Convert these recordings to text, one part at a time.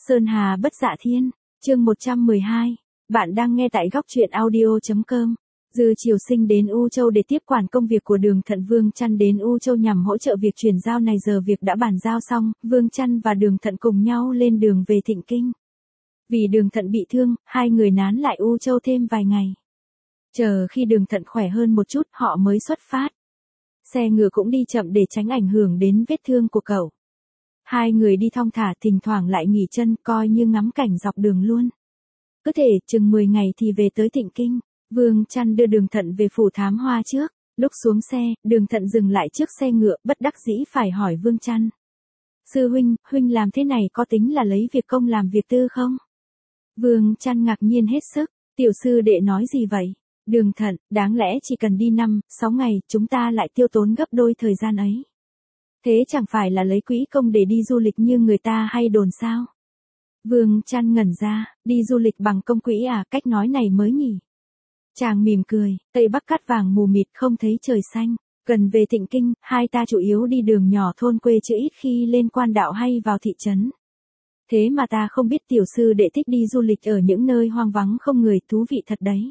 Sơn Hà bất dạ thiên, chương 112. Bạn đang nghe tại góc truyện audio.com. Dư Triều Sinh đến U Châu để tiếp quản công việc của Đường Thận. Vương Chăn đến U Châu nhằm hỗ trợ việc chuyển giao này. Giờ việc đã bàn giao xong, Vương Chăn và Đường Thận cùng nhau lên đường về Thịnh Kinh. Vì Đường Thận bị thương, hai người nán lại U Châu thêm vài ngày. Chờ khi Đường Thận khỏe hơn một chút, họ mới xuất phát. Xe ngựa cũng đi chậm để tránh ảnh hưởng đến vết thương của cậu. Hai người đi thong thả, thỉnh thoảng lại nghỉ chân, coi như ngắm cảnh dọc đường luôn. Cứ thể chừng 10 ngày thì về tới Thịnh Kinh. Vương Chăn đưa Đường Thận về phủ Thám Hoa trước. Lúc xuống xe, Đường Thận dừng lại trước xe ngựa, bất đắc dĩ phải hỏi Vương Chăn. Sư huynh, huynh làm thế này có tính là lấy việc công làm việc tư không? Vương Chăn ngạc nhiên hết sức. Tiểu sư đệ nói gì vậy? Đường Thận, đáng lẽ chỉ cần đi 5-6 ngày, chúng ta lại tiêu tốn gấp đôi thời gian ấy. Thế chẳng phải là lấy quỹ công để đi du lịch như người ta hay đồn sao? Vương Chăn ngẩn ra, đi du lịch bằng công quỹ à, cách nói này mới nhỉ? Chàng mỉm cười, Tây Bắc cát vàng mù mịt không thấy trời xanh. Gần về Thịnh Kinh, hai ta chủ yếu đi đường nhỏ thôn quê chứ ít khi lên quan đạo hay vào thị trấn. Thế mà ta không biết tiểu sư đệ thích đi du lịch ở những nơi hoang vắng không người, thú vị thật đấy.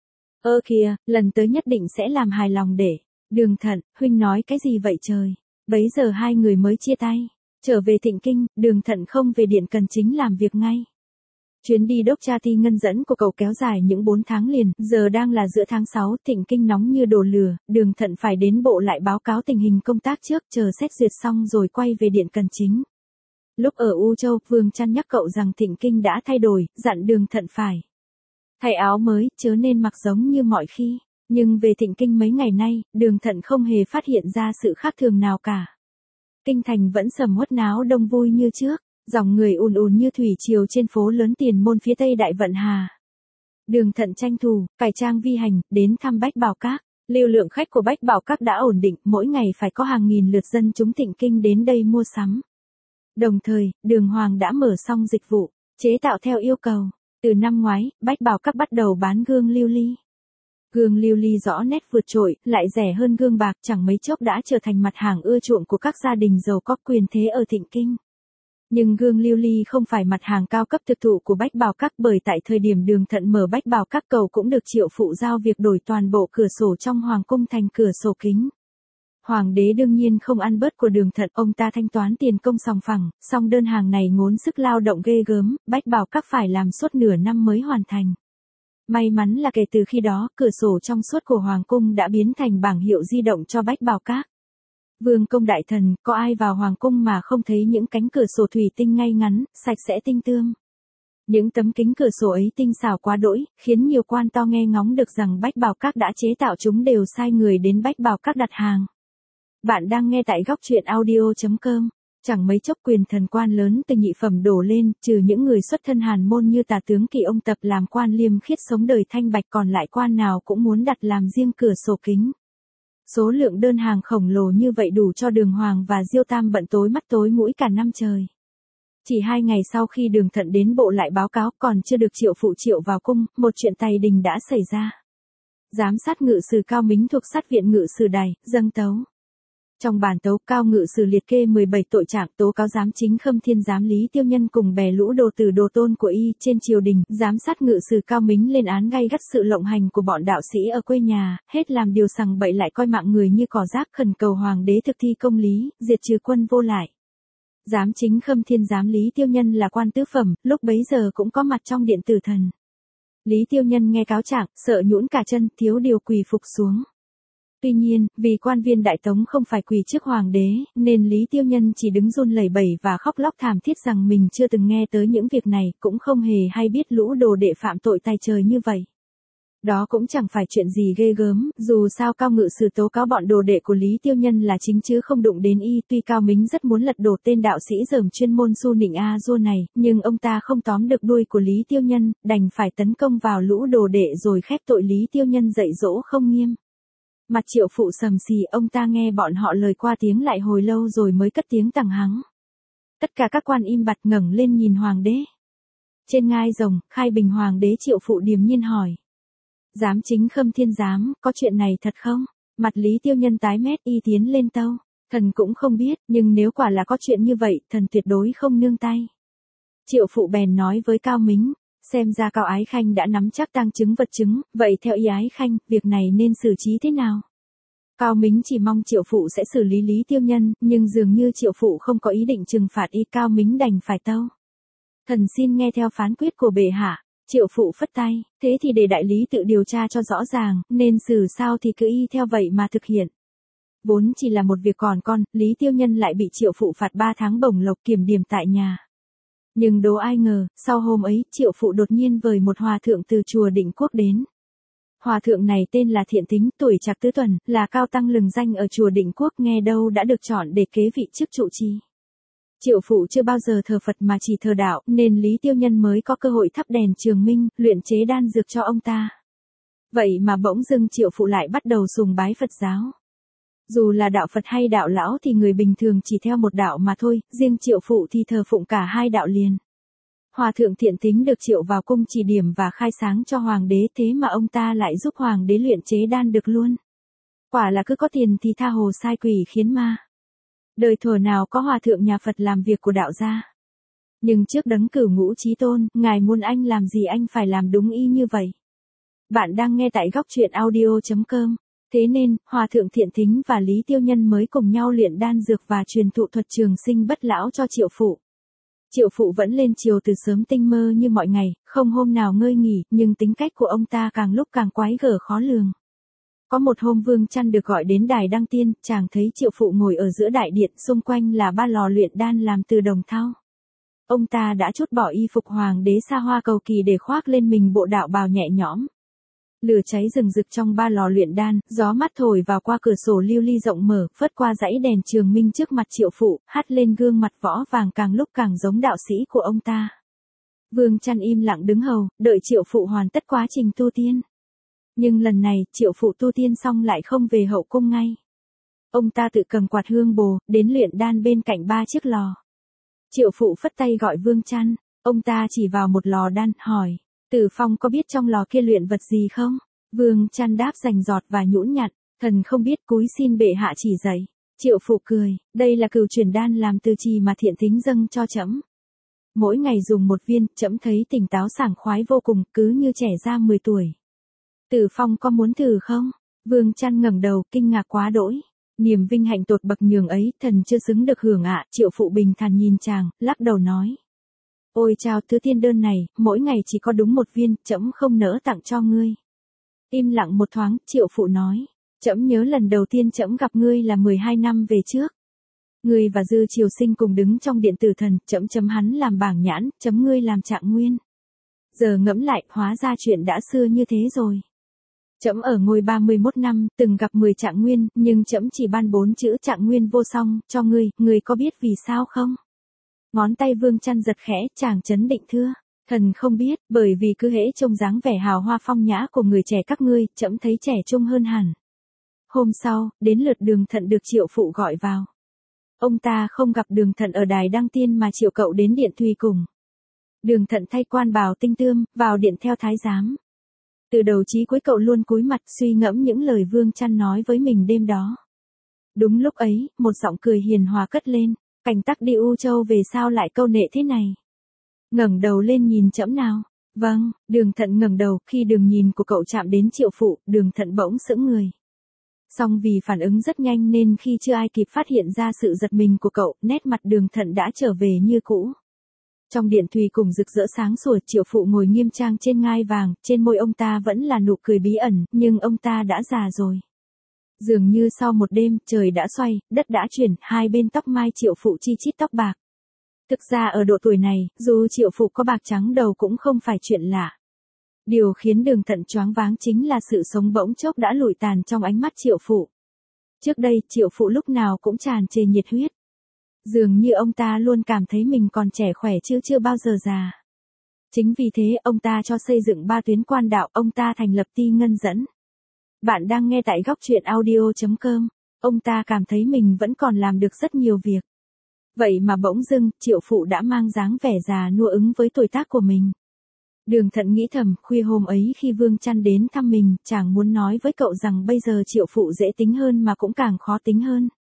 Ơ kìa, lần tới nhất định sẽ làm hài lòng để. Đường Thận, huynh nói cái gì vậy trời? Bấy giờ hai người mới chia tay. Trở về Thịnh Kinh, Đường Thận không về điện cần chính làm việc ngay. Chuyến đi đốc tra thi ngân dẫn của cậu kéo dài những 4 tháng liền, giờ đang là giữa tháng 6, Thịnh Kinh nóng như đổ lửa, Đường Thận phải đến bộ lại báo cáo tình hình công tác trước, chờ xét duyệt xong rồi quay về điện cần chính. Lúc ở U Châu, Vương Chăn nhắc cậu rằng Thịnh Kinh đã thay đổi, dặn Đường Thận phải thay áo mới, chớ nên mặc giống như mọi khi. Nhưng về Thịnh Kinh mấy ngày nay, Đường Thận không hề phát hiện ra sự khác thường nào cả. Kinh thành vẫn sầm uất náo đông vui như trước, dòng người ùn ùn như thủy triều trên phố lớn Tiền Môn phía tây Đại Vận Hà. Đường Thận tranh thủ, cải trang vi hành, đến thăm Bách Bảo Các. Lưu lượng khách của Bách Bảo Các đã ổn định, mỗi ngày phải có hàng nghìn lượt dân chúng Thịnh Kinh đến đây mua sắm. Đồng thời, Đường Hoàng đã mở xong dịch vụ, chế tạo theo yêu cầu. Từ năm ngoái, Bách Bảo Các bắt đầu bán gương lưu ly. Gương lưu ly rõ nét vượt trội, lại rẻ hơn gương bạc, chẳng mấy chốc đã trở thành mặt hàng ưa chuộng của các gia đình giàu có quyền thế ở Thịnh Kinh. Nhưng gương lưu ly không phải mặt hàng cao cấp thực thụ của Bách Bảo Các, bởi tại thời điểm Đường Thận mở Bách Bảo Các, cậu cũng được Triệu Phụ giao việc đổi toàn bộ cửa sổ trong hoàng cung thành cửa sổ kính. Hoàng đế đương nhiên không ăn bớt của Đường Thận, ông ta thanh toán tiền công sòng phẳng, song đơn hàng này ngốn sức lao động ghê gớm, Bách Bảo Các phải làm suốt nửa năm mới hoàn thành. May mắn là kể từ khi đó, cửa sổ trong suốt của Hoàng cung đã biến thành bảng hiệu di động cho Bách Bảo Các. Vương công đại thần, có ai vào Hoàng cung mà không thấy những cánh cửa sổ thủy tinh ngay ngắn, sạch sẽ tinh tươm. Những tấm kính cửa sổ ấy tinh xảo quá đỗi, khiến nhiều quan to nghe ngóng được rằng Bách Bảo Các đã chế tạo chúng đều sai người đến Bách Bảo Các đặt hàng. Bạn đang nghe tại góc truyện audio.com. Chẳng mấy chốc quyền thần quan lớn từ nhị phẩm đổ lên, trừ những người xuất thân hàn môn như Tả tướng Kỳ ông Tập làm quan liêm khiết sống đời thanh bạch, còn lại quan nào cũng muốn đặt làm riêng cửa sổ kính. Số lượng đơn hàng khổng lồ như vậy đủ cho Đường Hoàng và Diêu Tam bận tối mắt tối mũi cả năm trời. Chỉ 2 ngày sau khi Đường Thận đến bộ lại báo cáo, còn chưa được Triệu Phụ triệu vào cung, một chuyện tày đình đã xảy ra. Giám sát ngự sử Cao Mính thuộc sát viện ngự sử đài, dâng tấu. Trong bản tấu, Cao ngự sử liệt kê 17 tội trạng tố cáo giám chính Khâm Thiên giám Lý Tiêu Nhân cùng bè lũ đồ tử đồ tôn của y trên triều đình. Giám sát ngự sử Cao Mính lên án gay gắt sự lộng hành của bọn đạo sĩ ở quê nhà, hết làm điều sằng bậy lại coi mạng người như cỏ rác, khẩn cầu hoàng đế thực thi công lý, diệt trừ quân vô lại. Giám chính Khâm Thiên giám Lý Tiêu Nhân là quan tứ phẩm, lúc bấy giờ cũng có mặt trong điện tử thần. Lý Tiêu Nhân nghe cáo trạng, sợ nhũn cả chân, thiếu điều quỳ phục xuống. Tuy nhiên, vì quan viên đại tống không phải quỳ trước hoàng đế, nên Lý Tiêu Nhân chỉ đứng run lẩy bẩy và khóc lóc thảm thiết rằng mình chưa từng nghe tới những việc này, cũng không hề hay biết lũ đồ đệ phạm tội tày trời như vậy. Đó cũng chẳng phải chuyện gì ghê gớm, dù sao Cao ngự sử tố cáo bọn đồ đệ của Lý Tiêu Nhân là chính chứ không đụng đến y. Tuy Cao Mính rất muốn lật đổ tên đạo sĩ dởm chuyên môn su nịnh a dua này, nhưng ông ta không tóm được đuôi của Lý Tiêu Nhân, đành phải tấn công vào lũ đồ đệ rồi khép tội Lý Tiêu Nhân dạy dỗ không nghiêm. Mặt Triệu Phụ sầm xì, ông ta nghe bọn họ lời qua tiếng lại hồi lâu rồi mới cất tiếng tằng hắng. Tất cả các quan im bặt ngẩng lên nhìn hoàng đế. Trên ngai rồng, khai bình hoàng đế Triệu Phụ điềm nhiên hỏi. Giám chính Khâm Thiên giám, có chuyện này thật không? Mặt Lý Tiêu Nhân tái mét, y tiến lên tâu. Thần cũng không biết, nhưng nếu quả là có chuyện như vậy, thần tuyệt đối không nương tay. Triệu phụ bèn nói với Cao Mính, xem ra Cao Ái Khanh đã nắm chắc tang chứng vật chứng, vậy theo ý Ái Khanh, việc này nên xử trí thế nào? Cao Mính chỉ mong Triệu phụ sẽ xử lý Lý Tiêu Nhân, nhưng dường như Triệu phụ không có ý định trừng phạt y, Cao Mính đành phải tâu. Thần xin nghe theo phán quyết của bệ hạ. Triệu phụ phất tay, thế thì để đại lý tự điều tra cho rõ ràng, nên xử sao thì cứ y theo vậy mà thực hiện. Vốn chỉ là một việc còn con, Lý Tiêu Nhân lại bị Triệu phụ phạt 3 tháng bổng lộc kiểm điểm tại nhà. Nhưng đố ai ngờ, sau hôm ấy, Triệu phụ đột nhiên vời một hòa thượng từ chùa Định Quốc đến. Hòa thượng này tên là Thiện Tính, tuổi trạc tứ tuần, là cao tăng lừng danh ở chùa Định Quốc, nghe đâu đã được chọn để kế vị chức trụ trì. Triệu phụ chưa bao giờ thờ Phật mà chỉ thờ đạo, nên Lý Tiêu Nhân mới có cơ hội thắp đèn trường minh, luyện chế đan dược cho ông ta. Vậy mà bỗng dưng Triệu phụ lại bắt đầu sùng bái Phật giáo. Dù là đạo Phật hay đạo lão thì người bình thường chỉ theo một đạo mà thôi, riêng Triệu phụ thì thờ phụng cả hai đạo liền. Hòa thượng Thiện Tính được triệu vào cung chỉ điểm và khai sáng cho hoàng đế, thế mà ông ta lại giúp hoàng đế luyện chế đan được luôn. Quả là cứ có tiền thì tha hồ sai quỷ khiến ma. Đời thuở nào có hòa thượng nhà Phật làm việc của đạo gia. Nhưng trước đấng cửu ngũ chí tôn, ngài muốn anh làm gì anh phải làm đúng y như vậy. Bạn đang nghe tại góc truyện audio.com. Thế nên, Hòa thượng Thiện Tính và Lý Tiêu Nhân mới cùng nhau luyện đan dược và truyền thụ thuật trường sinh bất lão cho Triệu phụ. Triệu phụ vẫn lên chiều từ sớm tinh mơ như mọi ngày, không hôm nào ngơi nghỉ, nhưng tính cách của ông ta càng lúc càng quái gở khó lường. Có một hôm Vương Chăn được gọi đến đài đăng tiên, chàng thấy Triệu phụ ngồi ở giữa đại điện, xung quanh là 3 lò luyện đan làm từ đồng thau. Ông ta đã trút bỏ y phục hoàng đế xa hoa cầu kỳ để khoác lên mình bộ đạo bào nhẹ nhõm. Lửa cháy rừng rực trong 3 lò luyện đan, gió mát thổi vào qua cửa sổ lưu ly rộng mở, phất qua dãy đèn trường minh trước mặt Triệu phụ, hắt lên gương mặt võ vàng càng lúc càng giống đạo sĩ của ông ta. Vương Chăn im lặng đứng hầu, đợi Triệu phụ hoàn tất quá trình tu tiên. Nhưng lần này, Triệu phụ tu tiên xong lại không về hậu cung ngay. Ông ta tự cầm quạt hương bồ, đến luyện đan bên cạnh 3 chiếc lò. Triệu phụ phất tay gọi Vương Chăn, ông ta chỉ vào một lò đan, hỏi, Tử Phong có biết trong lò kia luyện vật gì không? Vương Chăn đáp rành rọt và nhũn nhặn, thần không biết, cúi xin bệ hạ chỉ dạy. Triệu phụ cười, đây là cửu chuyển đan làm từ trì mà Thiện Tính dâng cho trẫm. Mỗi ngày dùng một viên, trẫm thấy tỉnh táo sảng khoái vô cùng, cứ như trẻ ra 10 tuổi. Tử Phong có muốn thử không? Vương Chăn ngẩng đầu, kinh ngạc quá đỗi. Niềm vinh hạnh tột bậc nhường ấy, thần chưa xứng được hưởng ạ. Triệu phụ bình thản nhìn chàng, lắc đầu nói. Ôi chao, thứ tiên đơn này, mỗi ngày chỉ có đúng một viên, trẫm không nỡ tặng cho ngươi. Im lặng một thoáng, Triệu phụ nói. Trẫm nhớ lần đầu tiên trẫm gặp ngươi là 12 năm về trước. Ngươi và Dư Triều Sinh cùng đứng trong điện tử thần, trẫm chấm hắn làm bảng nhãn, chấm ngươi làm trạng nguyên. Giờ ngẫm lại, hóa ra chuyện đã xưa như thế rồi. Trẫm ở ngôi 31 năm, từng gặp 10 trạng nguyên, nhưng trẫm chỉ ban 4 chữ trạng nguyên vô song, cho ngươi có biết vì sao không? Ngón tay Vương Chăn giật khẽ, chàng chấn định thưa. Thần không biết, bởi vì cứ hễ trông dáng vẻ hào hoa phong nhã của người trẻ các ngươi, trẫm thấy trẻ trung hơn hẳn. Hôm sau, đến lượt Đường Thận được Triệu phụ gọi vào. Ông ta không gặp Đường Thận ở đài đăng tiên mà triệu cậu đến điện Thùy cùng. Đường Thận thay quan bào tinh tươm, vào điện theo thái giám. Từ đầu chí cuối cậu luôn cúi mặt suy ngẫm những lời Vương Chăn nói với mình đêm đó. Đúng lúc ấy, một giọng cười hiền hòa cất lên, Cảnh Tắc đi U Châu về sao lại câu nệ thế này? Ngẩng đầu lên nhìn trẫm nào. Vâng, Đường Thận ngẩng đầu, khi đường nhìn của cậu chạm đến Triệu phụ, Đường Thận bỗng sững người. Song vì phản ứng rất nhanh nên khi chưa ai kịp phát hiện ra sự giật mình của cậu, nét mặt Đường Thận đã trở về như cũ. Trong điện Thùy cùng rực rỡ sáng sủa, Triệu phụ ngồi nghiêm trang trên ngai vàng, trên môi ông ta vẫn là nụ cười bí ẩn, nhưng ông ta đã già rồi. Dường như sau một đêm, trời đã xoay, đất đã chuyển, hai bên tóc mai Triệu phụ chi chít tóc bạc. Thực ra ở độ tuổi này, dù Triệu phụ có bạc trắng đầu cũng không phải chuyện lạ. Điều khiến Đường Thận choáng váng chính là sự sống bỗng chốc đã lụi tàn trong ánh mắt Triệu phụ. Trước đây, Triệu phụ lúc nào cũng tràn trề nhiệt huyết. Dường như ông ta luôn cảm thấy mình còn trẻ khỏe chứ chưa bao giờ già. Chính vì thế, ông ta cho xây dựng 3 tuyến quan đạo, ông ta thành lập Ti Ngân Dẫn. Bạn đang nghe tại góc truyện audio.com. Ông ta cảm thấy mình vẫn còn làm được rất nhiều việc. Vậy mà bỗng dưng, Triệu phụ đã mang dáng vẻ già nua ứng với tuổi tác của mình. Đường Thận nghĩ thầm, khuya hôm ấy khi Vương Chăn đến thăm mình, chàng muốn nói với cậu rằng bây giờ Triệu phụ dễ tính hơn mà cũng càng khó tính hơn.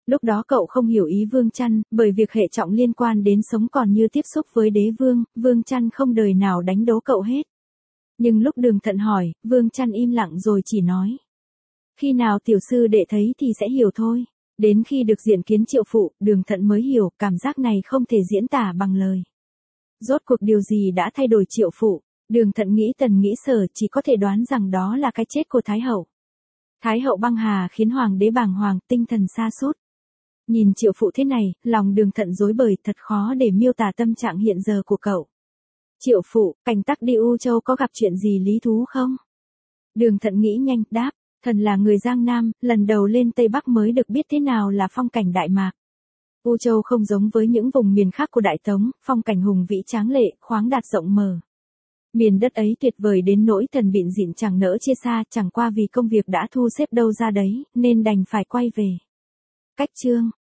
Lúc đó cậu không hiểu ý Vương Chăn, bởi việc hệ trọng liên quan đến sống còn như tiếp xúc với đế vương, Vương Chăn không đời nào đánh đố cậu hết. Nhưng lúc Đường Thận hỏi, Vương Chăn im lặng rồi chỉ nói. Khi nào tiểu sư đệ thấy thì sẽ hiểu thôi. Đến khi được diện kiến Triệu Phụ, Đường Thận mới hiểu, cảm giác này không thể diễn tả bằng lời. Rốt cuộc điều gì đã thay đổi Triệu Phụ? Đường Thận nghĩ tần nghĩ sở, chỉ có thể đoán rằng đó là cái chết của Thái Hậu. Thái Hậu băng hà khiến Hoàng đế bàng hoàng, tinh thần sa sút. Nhìn Triệu Phụ thế này, lòng Đường Thận rối bời, thật khó để miêu tả tâm trạng hiện giờ của cậu. Triệu Phụ, Cảnh Tắc đi U Châu có gặp chuyện gì lý thú không? Đường Thận nghĩ nhanh, đáp, thần là người Giang Nam, lần đầu lên Tây Bắc mới được biết thế nào là phong cảnh Đại Mạc. U Châu không giống với những vùng miền khác của Đại Tống, phong cảnh hùng vĩ tráng lệ, khoáng đạt rộng mở. Miền đất ấy tuyệt vời đến nỗi thần bịn dịn chẳng nỡ chia xa, chẳng qua vì công việc đã thu xếp đâu ra đấy, nên đành phải quay về. Cách chương